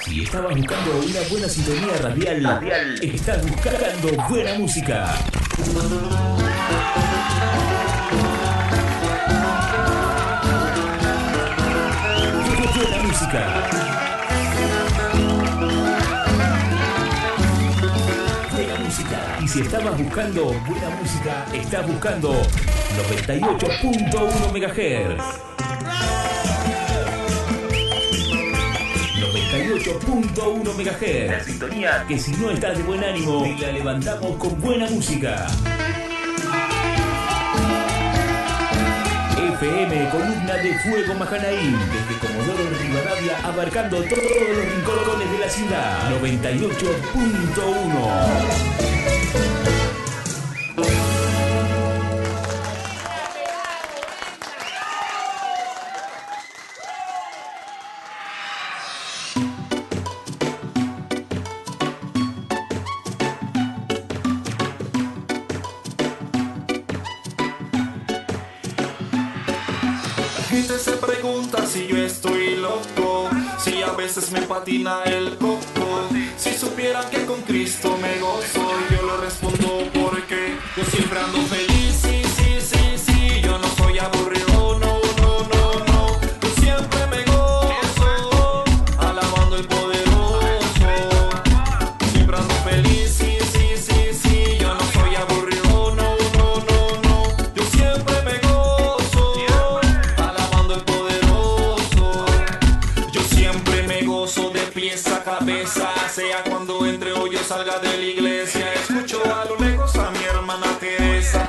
Si estabas buscando una buena sintonía radial, estás buscando buena música. Buena música. Buena música. Y si estabas buscando buena música, estás buscando 98.1 MHz. 98.1 MHz. La sintonía que si no estás de buen ánimo, la levantamos con buena música. FM, columna de Fuego Majanaín, desde Comodoro Rivadavia, abarcando todos los rincones de la ciudad. 98.1. Se pregunta si yo estoy loco, si a veces me patina el coco. Si supieran que con Cristo me gozo, yo le respondo porque yo siempre ando feliz. Sí, sí, sí, sí, yo no soy aburrido, no, no, no, no. Yo siempre me gozo, alabando el poderoso. Siempre ando feliz, sí, sí, sí, sí, yo no soy aburrido, no, no, no, no. Yo siempre me gozo, alabando el poderoso. Yo siempre me gozo de pies a cabeza, sea cuando entre o yo salga de la iglesia. Escucho a lo lejos a mi hermana Teresa.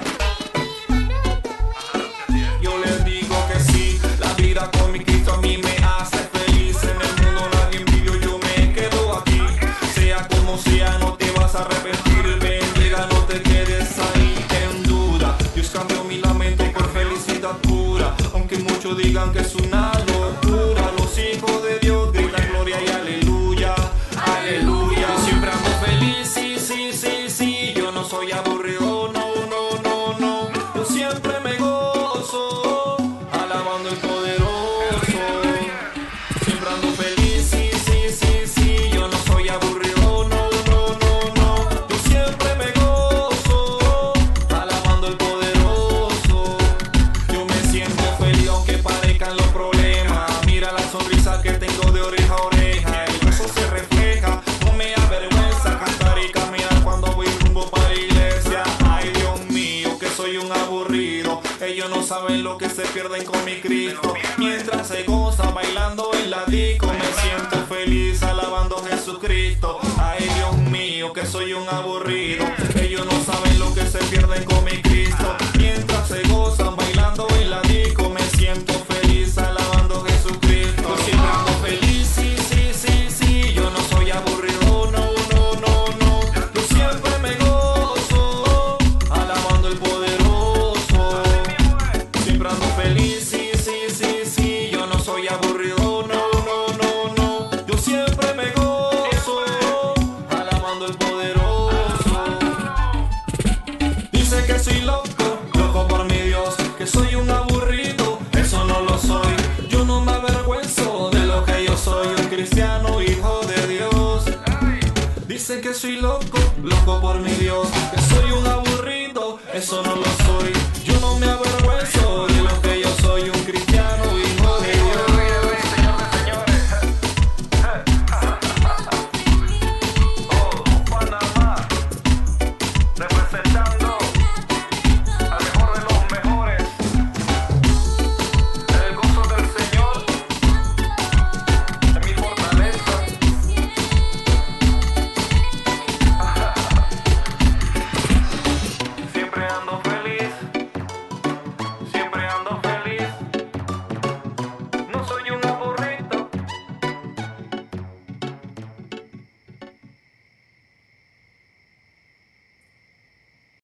Yo les digo que sí, la vida con mi Cristo a mí me hace feliz. En el mundo nadie envidio, yo me quedo aquí. Sea como sea, no te vas a arrepentir. Bendiga, no te quedes ahí en duda. Dios cambió mi lamento por felicidad pura. Aunque muchos digan que es una locura, los hijos de Dios gritan gloria y aleluya, aleluya. Yo siempre ando feliz, sí, sí, sí, sí. Yo no soy aburrido, no, no, no, no. Yo siempre me gozo, alabando el poderoso. Siempre ando feliz, sí, sí, sí, sí. Yo no soy aburrido, no, no, no, no. Yo siempre me gozo, alabando el poderoso. Yo me siento feliz aunque parezcan los problemas. Mira la sonrisa que tengo de oreja a oreja. El gozo se refleja, no me avergüenza cantar y caminar cuando voy rumbo para la iglesia. Ay, Dios mío, que soy un aburrido. Ellos no saben lo que se pierden con mi Cristo. Mientras se goza bailando en la disco, me siento feliz alabando a Jesucristo. Ay, Dios mío, que soy un aburrido. Ellos no saben lo que se pierden con mi Cristo. Mientras se gozan bailando en la disco, me siento feliz alabando a Jesucristo. Yo siempre ando feliz, sí, sí, sí, sí. Yo no soy aburrido, no, no, no, no. Yo siempre me gozo, alabando el poderoso. Siempre ando feliz, sí, sí, sí, sí. Yo no soy aburrido, no, no, no, no. Yo siempre me gozo, alabando el poderoso. Dice que soy loco, loco por mi Dios, que soy un aburrido, eso no lo soy. Yo no me avergüenzo de lo que yo soy, un cristiano, hijo de Dios. Dicen que soy loco, loco por mi Dios, que soy un aburrido, eso no lo soy.